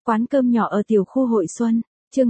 Quán cơm nhỏ ở tiểu khu Hội Xuân, chương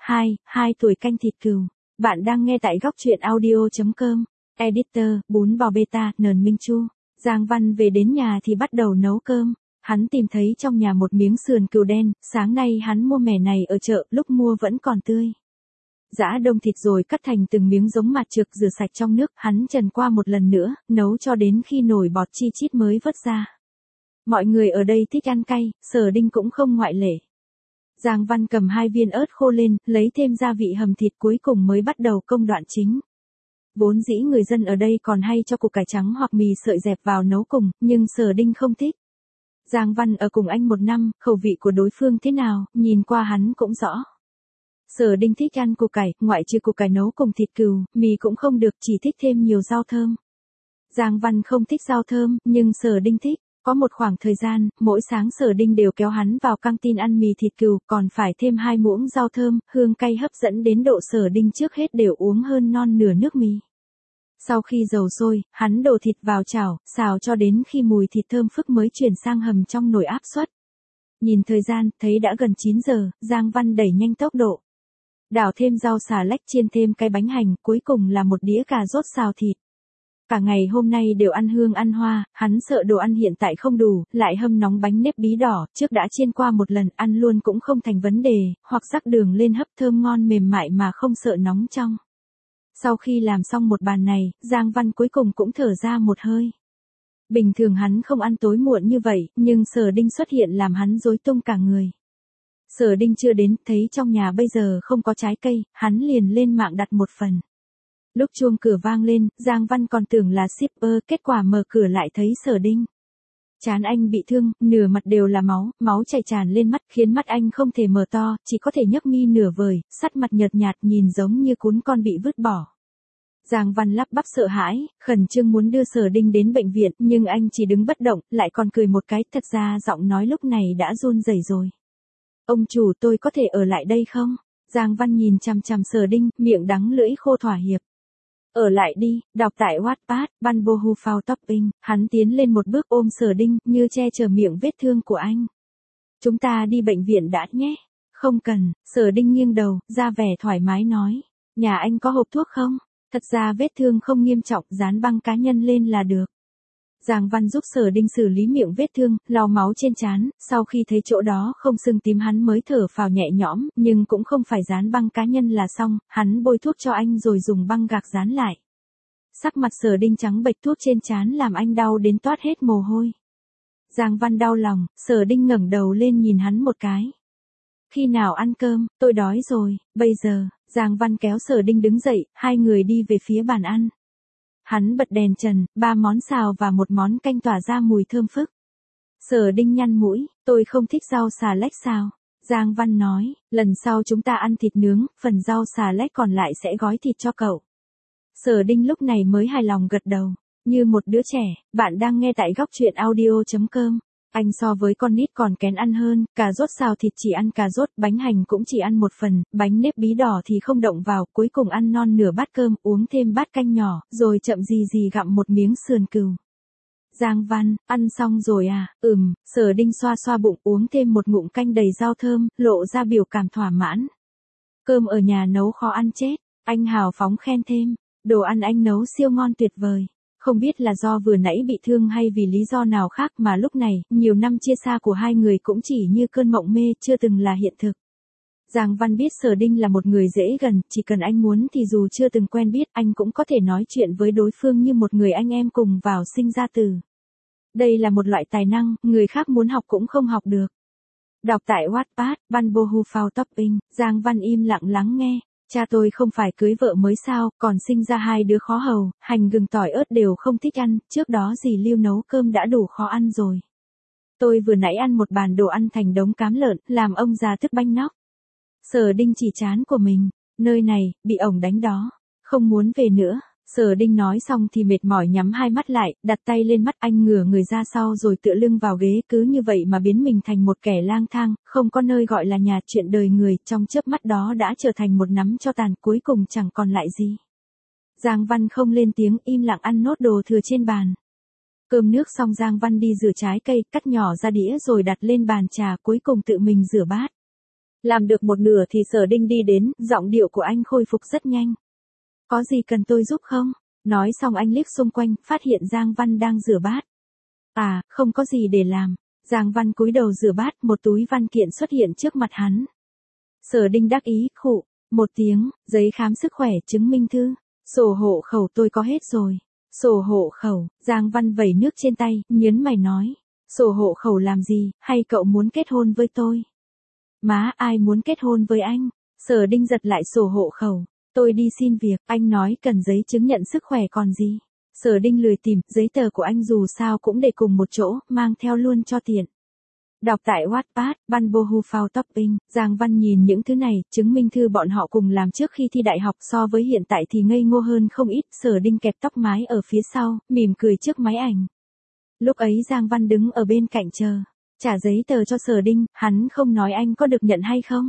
2 tuổi canh thịt cừu. Bạn đang nghe tại góc truyện audio.com. Editor, bún bò beta, Nờn Minh Chu. Giang Văn về đến nhà thì bắt đầu nấu cơm. Hắn tìm thấy trong nhà một miếng sườn cừu đen, sáng nay hắn mua mẻ này ở chợ, lúc mua vẫn còn tươi. Giã đông thịt rồi cắt thành từng miếng giống mạt trược, rửa sạch trong nước, hắn trần qua một lần nữa, nấu cho đến khi nổi bọt chi chít mới vớt ra. Mọi người ở đây thích ăn cay, Sở Đinh cũng không ngoại lệ. Giang Văn cầm 2 viên ớt khô lên, lấy thêm gia vị hầm thịt, cuối cùng mới bắt đầu công đoạn chính. Vốn dĩ người dân ở đây còn hay cho củ cải trắng hoặc mì sợi dẹp vào nấu cùng, nhưng Sở Đinh không thích. Giang Văn ở cùng anh 1 năm, khẩu vị của đối phương thế nào, nhìn qua hắn cũng rõ. Sở Đinh thích ăn củ cải, ngoại trừ củ cải nấu cùng thịt cừu, mì cũng không được, chỉ thích thêm nhiều rau thơm. Giang Văn không thích rau thơm, nhưng Sở Đinh thích. Có một khoảng thời gian, mỗi sáng Sở Đinh đều kéo hắn vào căng tin ăn mì thịt cừu, còn phải thêm 2 muỗng rau thơm, hương cay hấp dẫn đến độ Sở Đinh trước hết đều uống hơn non nửa nước mì. Sau khi dầu sôi, hắn đổ thịt vào chảo, xào cho đến khi mùi thịt thơm phức mới chuyển sang hầm trong nồi áp suất. Nhìn thời gian, thấy đã gần 9 giờ, Giang Văn đẩy nhanh tốc độ. Đảo thêm rau xà lách, chiên thêm cái bánh hành, cuối cùng là một đĩa cà rốt xào thịt. Cả ngày hôm nay đều ăn hương ăn hoa, hắn sợ đồ ăn hiện tại không đủ, lại hâm nóng bánh nếp bí đỏ, trước đã chiên qua một lần, ăn luôn cũng không thành vấn đề, hoặc rắc đường lên hấp thơm ngon mềm mại mà không sợ nóng trong. Sau khi làm xong một bàn này, Giang Văn cuối cùng cũng thở ra một hơi. Bình thường hắn không ăn tối muộn như vậy, nhưng Sở Đinh xuất hiện làm hắn rối tung cả người. Sở Đinh chưa đến, thấy trong nhà bây giờ không có trái cây, hắn liền lên mạng đặt một phần. Lúc chuông cửa vang lên, Giang Văn còn tưởng là shipper, kết quả mở cửa lại thấy Sở Đinh. Trán anh bị thương, nửa mặt đều là máu, máu chảy tràn lên mắt khiến mắt anh không thể mở to, chỉ có thể nhấc mi nửa vời, sắt mặt nhợt nhạt nhìn giống như cún con bị vứt bỏ. Giang Văn lắp bắp sợ hãi, khẩn trương muốn đưa Sở Đinh đến bệnh viện, nhưng anh chỉ đứng bất động, lại còn cười một cái, thật ra giọng nói lúc này đã run rẩy rồi. Ông chủ, tôi có thể ở lại đây không? Giang Văn nhìn chằm chằm Sở Đinh, miệng đắng lưỡi khô thỏa hiệp. Ở lại đi, đọc tại Wattpad, Banbo Hu Phao Topping, hắn tiến lên một bước ôm Sở Đinh, như che chở miệng vết thương của anh. Chúng ta đi bệnh viện đã nhé. Không cần, Sở Đinh nghiêng đầu, ra vẻ thoải mái nói. Nhà anh có hộp thuốc không? Thật ra vết thương không nghiêm trọng, dán băng cá nhân lên là được. Giang Văn giúp Sở Đinh xử lý miệng vết thương, lau máu trên trán, sau khi thấy chỗ đó không sưng tím hắn mới thở phào nhẹ nhõm, nhưng cũng không phải dán băng cá nhân là xong, hắn bôi thuốc cho anh rồi dùng băng gạc dán lại. Sắc mặt Sở Đinh trắng bệch, thuốc trên trán làm anh đau đến toát hết mồ hôi. Giang Văn đau lòng, Sở Đinh ngẩng đầu lên nhìn hắn một cái. Khi nào ăn cơm, tôi đói rồi, bây giờ. Giang Văn kéo Sở Đinh đứng dậy, hai người đi về phía bàn ăn. Hắn bật đèn trần, 3 món xào và 1 món canh tỏa ra mùi thơm phức. Sở Đinh nhăn mũi, tôi không thích rau xà lách xào. Giang Văn nói, lần sau chúng ta ăn thịt nướng, phần rau xà lách còn lại sẽ gói thịt cho cậu. Sở Đinh lúc này mới hài lòng gật đầu, như một đứa trẻ. Bạn đang nghe tại góc truyện audio.com. Anh so với con nít còn kén ăn hơn, cà rốt xào thịt chỉ ăn cà rốt, bánh hành cũng chỉ ăn 1 phần, bánh nếp bí đỏ thì không động vào, cuối cùng ăn non nửa bát cơm, uống thêm bát canh nhỏ, rồi chậm gì gặm một miếng sườn cừu. Giang Văn, ăn xong rồi à? Sở Đinh xoa xoa bụng, uống thêm một ngụm canh đầy rau thơm, lộ ra biểu cảm thỏa mãn. Cơm ở nhà nấu khó ăn chết, anh hào phóng khen thêm, đồ ăn anh nấu siêu ngon tuyệt vời. Không biết là do vừa nãy bị thương hay vì lý do nào khác mà lúc này, nhiều năm chia xa của hai người cũng chỉ như cơn mộng mê, chưa từng là hiện thực. Giang Văn biết Sở Đinh là một người dễ gần, chỉ cần anh muốn thì dù chưa từng quen biết, anh cũng có thể nói chuyện với đối phương như một người anh em cùng vào sinh ra từ. Đây là một loại tài năng, người khác muốn học cũng không học được. Đọc tại Wattpad, Banbo Hu Phao Topping, Giang Văn im lặng lắng nghe. Cha tôi không phải cưới vợ mới sao, còn sinh ra 2 đứa khó hầu, hành gừng tỏi ớt đều không thích ăn, trước đó dì Lưu nấu cơm đã đủ khó ăn rồi. Tôi vừa nãy ăn một bàn đồ ăn thành đống cám lợn, làm ông già thức banh nóc. Sở Đinh chỉ trán của mình, nơi này, bị ổng đánh đó, không muốn về nữa. Sở Đinh nói xong thì mệt mỏi nhắm 2 mắt lại, đặt tay lên mắt, anh ngửa người ra sau rồi tựa lưng vào ghế, cứ như vậy mà biến mình thành một kẻ lang thang, không có nơi gọi là nhà. Chuyện đời người, trong chớp mắt đó đã trở thành một nắm tro tàn, cuối cùng chẳng còn lại gì. Giang Văn không lên tiếng, im lặng ăn nốt đồ thừa trên bàn. Cơm nước xong Giang Văn đi rửa trái cây, cắt nhỏ ra đĩa rồi đặt lên bàn trà, cuối cùng tự mình rửa bát. Làm được một nửa thì Sở Đinh đi đến, giọng điệu của anh khôi phục rất nhanh. Có gì cần tôi giúp không? Nói xong anh liếc xung quanh, phát hiện Giang Văn đang rửa bát. À, không có gì để làm. Giang Văn cúi đầu rửa bát, một túi văn kiện xuất hiện trước mặt hắn. Sở Đinh đắc ý, khụ, một tiếng, giấy khám sức khỏe, chứng minh thư, sổ hộ khẩu tôi có hết rồi. Sổ hộ khẩu, Giang Văn vẩy nước trên tay, nhớn mày nói. Sổ hộ khẩu làm gì, hay cậu muốn kết hôn với tôi? Má, ai muốn kết hôn với anh? Sở Đinh giật lại sổ hộ khẩu. Tôi đi xin việc, anh nói cần giấy chứng nhận sức khỏe còn gì. Sở Đinh lười tìm, giấy tờ của anh dù sao cũng để cùng một chỗ, mang theo luôn cho tiện. Đọc tại Wattpad, Banbohu Phao Topping, Giang Văn nhìn những thứ này, chứng minh thư bọn họ cùng làm trước khi thi đại học so với hiện tại thì ngây ngô hơn không ít. Sở Đinh kẹp tóc mái ở phía sau, mỉm cười trước máy ảnh. Lúc ấy Giang Văn đứng ở bên cạnh chờ, trả giấy tờ cho Sở Đinh, hắn không nói anh có được nhận hay không?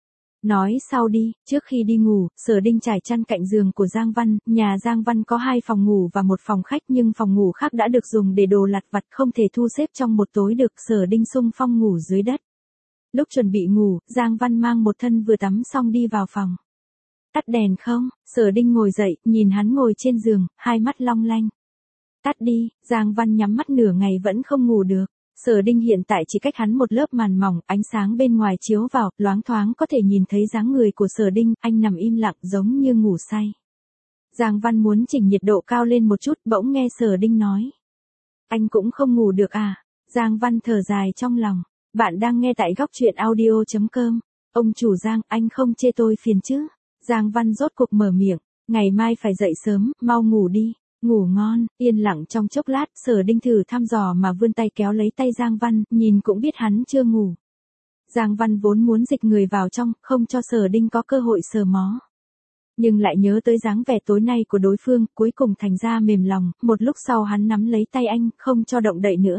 Nói sau đi, trước khi đi ngủ, Sở Đinh trải chăn cạnh giường của Giang Văn, nhà Giang Văn có 2 phòng ngủ và 1 phòng khách nhưng phòng ngủ khác đã được dùng để đồ lặt vặt không thể thu xếp trong một tối được. Sở Đinh xung phong ngủ dưới đất. Lúc chuẩn bị ngủ, Giang Văn mang một thân vừa tắm xong đi vào phòng. Tắt đèn không? Sở Đinh ngồi dậy, nhìn hắn ngồi trên giường, hai mắt long lanh. Tắt đi, Giang Văn nhắm mắt nửa ngày vẫn không ngủ được. Sở Đinh hiện tại chỉ cách hắn một lớp màn mỏng, ánh sáng bên ngoài chiếu vào, loáng thoáng có thể nhìn thấy dáng người của Sở Đinh, anh nằm im lặng giống như ngủ say. Giang Văn muốn chỉnh nhiệt độ cao lên một chút, bỗng nghe Sở Đinh nói. Anh cũng không ngủ được à? Giang Văn thở dài trong lòng. Bạn đang nghe tại góc truyện audio.com. Ông chủ Giang, anh không chê tôi phiền chứ? Giang Văn rốt cuộc mở miệng. Ngày mai phải dậy sớm, mau ngủ đi. Ngủ ngon, yên lặng trong chốc lát, Sở Đinh thử thăm dò mà vươn tay kéo lấy tay Giang Văn, nhìn cũng biết hắn chưa ngủ. Giang Văn vốn muốn dịch người vào trong, không cho Sở Đinh có cơ hội sờ mó. Nhưng lại nhớ tới dáng vẻ tối nay của đối phương, cuối cùng thành ra mềm lòng, một lúc sau hắn nắm lấy tay anh, không cho động đậy nữa.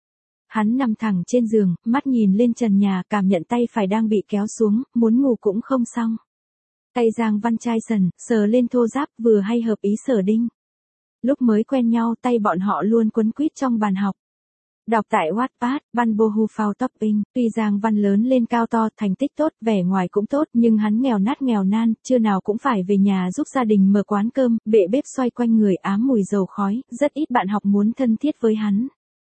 Hắn nằm thẳng trên giường, mắt nhìn lên trần nhà, cảm nhận tay phải đang bị kéo xuống, muốn ngủ cũng không xong. Tay Giang Văn chai sần, sờ lên thô ráp, vừa hay hợp ý Sở Đinh. Lúc mới quen nhau tay bọn họ luôn quấn quýt trong bàn học. Đọc tại Wattpad, Banbohu Phao Topping, tuy Giang Văn lớn lên cao to, thành tích tốt, vẻ ngoài cũng tốt, nhưng hắn nghèo nát nghèo nan, trưa nào cũng phải về nhà giúp gia đình mở quán cơm, bệ bếp xoay quanh người ám mùi dầu khói, rất ít bạn học muốn thân thiết với hắn.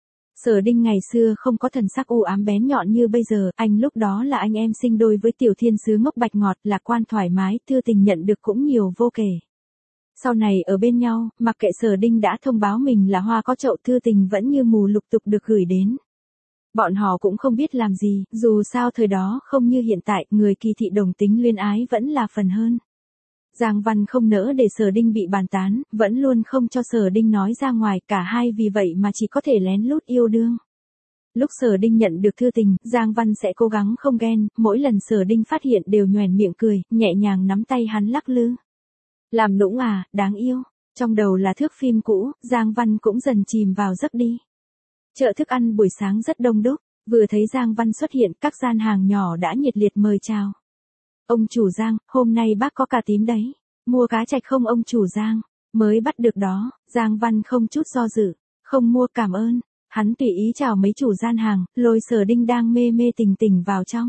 Sở Đinh ngày xưa không có thần sắc u ám bén nhọn như bây giờ, anh lúc đó là anh em sinh đôi với tiểu thiên sứ ngốc bạch ngọt, lạc quan thoải mái, thư tình nhận được cũng nhiều vô kể. Sau này ở bên nhau, mặc kệ Sở Đinh đã thông báo mình là hoa có chậu, thư tình vẫn như mù lục tục được gửi đến. Bọn họ cũng không biết làm gì, dù sao thời đó không như hiện tại, người kỳ thị đồng tính luyến ái vẫn là phần hơn. Giang Văn không nỡ để Sở Đinh bị bàn tán, vẫn luôn không cho Sở Đinh nói ra ngoài, cả hai vì vậy mà chỉ có thể lén lút yêu đương. Lúc Sở Đinh nhận được thư tình, Giang Văn sẽ cố gắng không ghen, mỗi lần Sở Đinh phát hiện đều nhoẻn miệng cười, nhẹ nhàng nắm tay hắn lắc lư. Làm nũng à, đáng yêu. Trong đầu là thước phim cũ, Giang Văn cũng dần chìm vào giấc đi. Chợ thức ăn buổi sáng rất đông đúc, vừa thấy Giang Văn xuất hiện, các gian hàng nhỏ đã nhiệt liệt mời chào. Ông chủ Giang, hôm nay bác có cà tím đấy. Mua cá trạch không ông chủ Giang? Mới bắt được đó. Giang Văn không chút do dự. Không mua cảm ơn. Hắn tùy ý chào mấy chủ gian hàng, lôi Sở Đinh đang mê mê tình tình vào trong.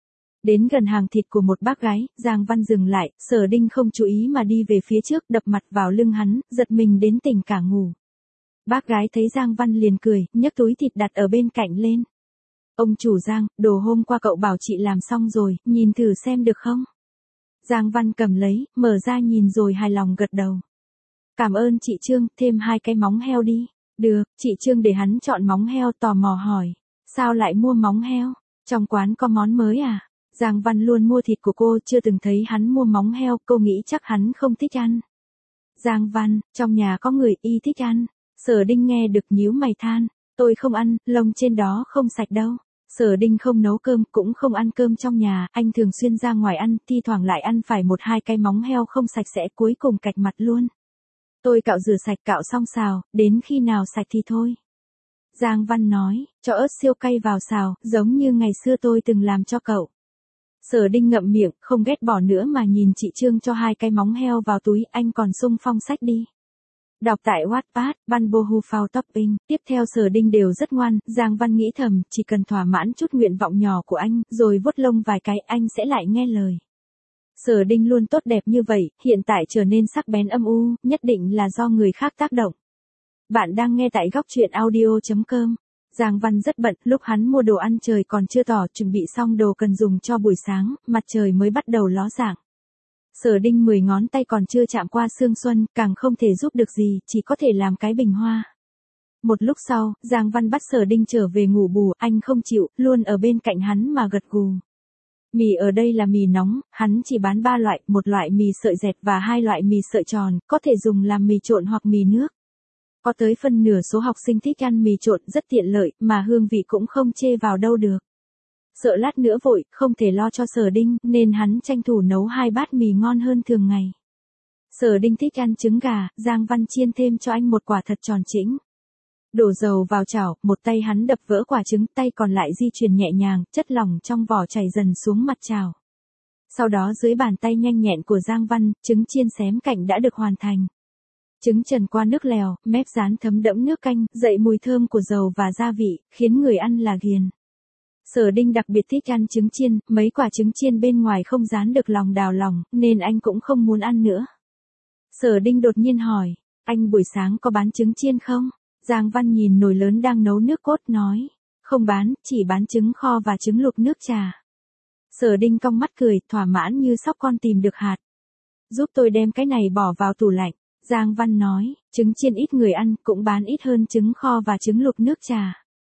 Đến gần hàng thịt của một bác gái, Giang Văn dừng lại, Sở Đinh không chú ý mà đi về phía trước, đập mặt vào lưng hắn, giật mình đến tỉnh cả ngủ. Bác gái thấy Giang Văn liền cười, nhấc túi thịt đặt ở bên cạnh lên. Ông chủ Giang, đồ hôm qua cậu bảo chị làm xong rồi, nhìn thử xem được không? Giang Văn cầm lấy, mở ra nhìn rồi hài lòng gật đầu. Cảm ơn chị Trương, thêm 2 cái móng heo đi. Được, chị Trương để hắn chọn móng heo, tò mò hỏi. Sao lại mua móng heo? Trong quán có món mới à? Giang Văn luôn mua thịt của cô, chưa từng thấy hắn mua móng heo, cô nghĩ chắc hắn không thích ăn. Giang Văn, trong nhà có người y thích ăn. Sở Đinh nghe được nhíu mày than. Tôi không ăn, lông trên đó không sạch đâu. Sở Đinh không nấu cơm, cũng không ăn cơm trong nhà, anh thường xuyên ra ngoài ăn, thi thoảng lại ăn phải 1-2 cái móng heo không sạch sẽ, cuối cùng cạch mặt luôn. Tôi cạo rửa sạch, cạo xong xào, đến khi nào sạch thì thôi. Giang Văn nói, cho ớt siêu cay vào xào, giống như ngày xưa tôi từng làm cho cậu. Sở Đinh ngậm miệng, không ghét bỏ nữa mà nhìn chị Trương cho 2 cái móng heo vào túi, anh còn xung phong xách đi. Đọc tại Wattpad, Văn Bô Hu Phao Topping. Tiếp theo Sở Đinh đều rất ngoan, Giang Văn nghĩ thầm, chỉ cần thỏa mãn chút nguyện vọng nhỏ của anh, rồi vuốt lông vài cái, anh sẽ lại nghe lời. Sở Đinh luôn tốt đẹp như vậy, hiện tại trở nên sắc bén âm u, nhất định là do người khác tác động. Bạn đang nghe tại góc truyện audio.com. Giang Văn rất bận, lúc hắn mua đồ ăn trời còn chưa tỏ, chuẩn bị xong đồ cần dùng cho buổi sáng, mặt trời mới bắt đầu ló dạng. Sở Đinh 10 ngón tay còn chưa chạm qua sương xuân, càng không thể giúp được gì, chỉ có thể làm cái bình hoa. Một lúc sau, Giang Văn bắt Sở Đinh trở về ngủ bù, anh không chịu, luôn ở bên cạnh hắn mà gật gù. Mì ở đây là mì nóng, hắn chỉ bán 3 loại, một loại mì sợi dẹt và 2 loại mì sợi tròn, có thể dùng làm mì trộn hoặc mì nước. Có tới phân nửa số học sinh thích ăn mì trộn rất tiện lợi, mà hương vị cũng không chê vào đâu được. Sợ lát nữa vội, không thể lo cho Sở Đinh, nên hắn tranh thủ nấu 2 bát mì ngon hơn thường ngày. Sở Đinh thích ăn trứng gà, Giang Văn chiên thêm cho anh một quả thật tròn chỉnh. Đổ dầu vào chảo, một tay hắn đập vỡ quả trứng, tay còn lại di chuyển nhẹ nhàng, chất lỏng trong vỏ chảy dần xuống mặt chảo. Sau đó dưới bàn tay nhanh nhẹn của Giang Văn, trứng chiên xém cạnh đã được hoàn thành. Trứng trần qua nước lèo, mép rán thấm đẫm nước canh, dậy mùi thơm của dầu và gia vị, khiến người ăn là ghiền. Sở Đinh đặc biệt thích ăn trứng chiên, mấy quả trứng chiên bên ngoài không rán được lòng đào lòng, nên anh cũng không muốn ăn nữa. Sở Đinh đột nhiên hỏi, anh buổi sáng có bán trứng chiên không? Giang Văn nhìn nồi lớn đang nấu nước cốt nói, không bán, chỉ bán trứng kho và trứng luộc nước trà. Sở Đinh cong mắt cười, thỏa mãn như sóc con tìm được hạt. Giúp tôi đem cái này bỏ vào tủ lạnh. Giang Văn nói, trứng chiên ít người ăn, cũng bán ít hơn trứng kho và trứng luộc nước trà.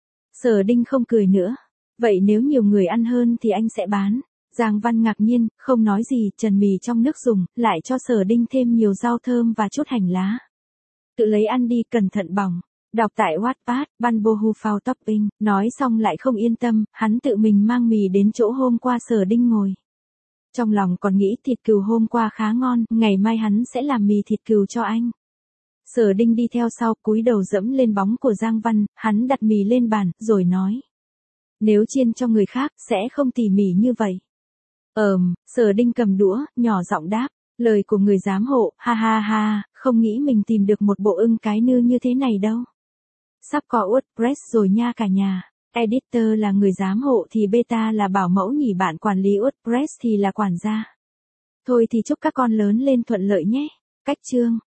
Sở Đinh không cười nữa. Vậy nếu nhiều người ăn hơn thì anh sẽ bán. Giang Văn ngạc nhiên, không nói gì, trần mì trong nước dùng, lại cho Sở Đinh thêm nhiều rau thơm và chút hành lá. Tự lấy ăn đi, cẩn thận bỏng. Đọc tại Wattpad, Văn Bô Hu Phao Topping. Nói xong lại không yên tâm, hắn tự mình mang mì đến chỗ hôm qua Sở Đinh ngồi. Trong lòng còn nghĩ thịt cừu hôm qua khá ngon, ngày mai hắn sẽ làm mì thịt cừu cho anh. Sở Đinh đi theo sau, cúi đầu dẫm lên bóng của Giang Văn, hắn đặt mì lên bàn, rồi nói. Nếu chiên cho người khác, sẽ không tỉ mỉ như vậy. Sở Đinh cầm đũa, nhỏ giọng đáp, lời của người giám hộ, ha ha ha, không nghĩ mình tìm được một bộ ưng cái nư như thế này đâu. Sắp có WordPress rồi nha cả nhà. Editor là người giám hộ thì beta là bảo mẫu nhỉ, bạn quản lý WordPress thì là quản gia. Thôi thì chúc các con lớn lên thuận lợi nhé. Cách chương